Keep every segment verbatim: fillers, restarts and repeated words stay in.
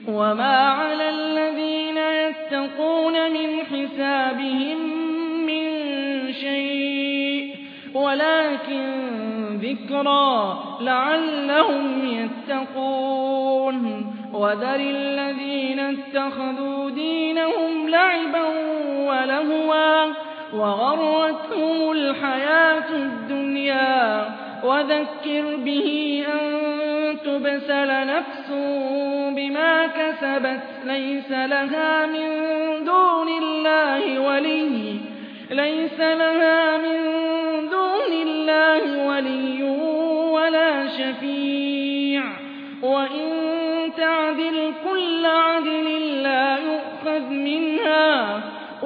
وما على الذين يتقون من حسابهم من شيء ولكن ذكرى لعلهم يتقون وذر الذين اتخذوا دينهم لعبا ولهوا وغرتهم الحياة الدنيا وذكر به أن تبسل نفس بما كسبت ليس لها من دون الله ولي ليس لها من دون الله ولي ولا شفيع وإن تعدل كل عدل لا يؤخذ منها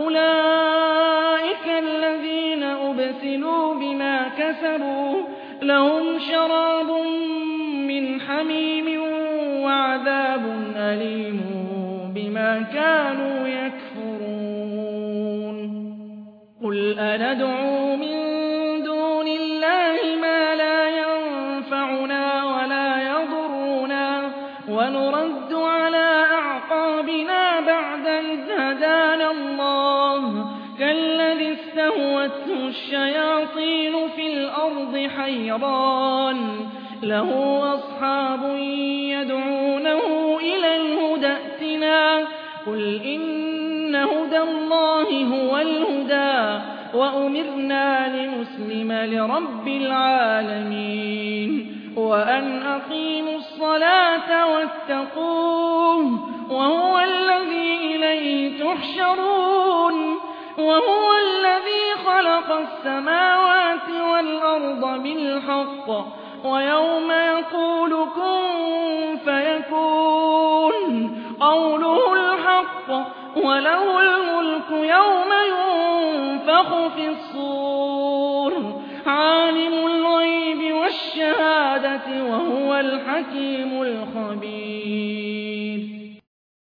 أولئك الذين أبسلوا بما كسبوا لهم شراب من حميم وعذاب أليم بما كانوا يكفرون قل أندعو من دون الله ما لا ينفعنا ولا يضرنا ونرد على أعقابنا بعد إذ هدانا الله كالذي استهوته الشياطين في الأرض حيران له أصحاب يدعونه إلى الهدى ائتنا قل إن هدى الله هو الهدى وأمرنا لنسلم لرب العالمين وأن أقيموا الصلاة واتقوه وهو الذي إليه تحشرون وهو الذي خلق السماوات والأرض بالحق ويوم يقول كن فيكون قوله الحق وله الملك يوم ينفخ في الصور عالم الغيب والشهادة وهو الحكيم الخبير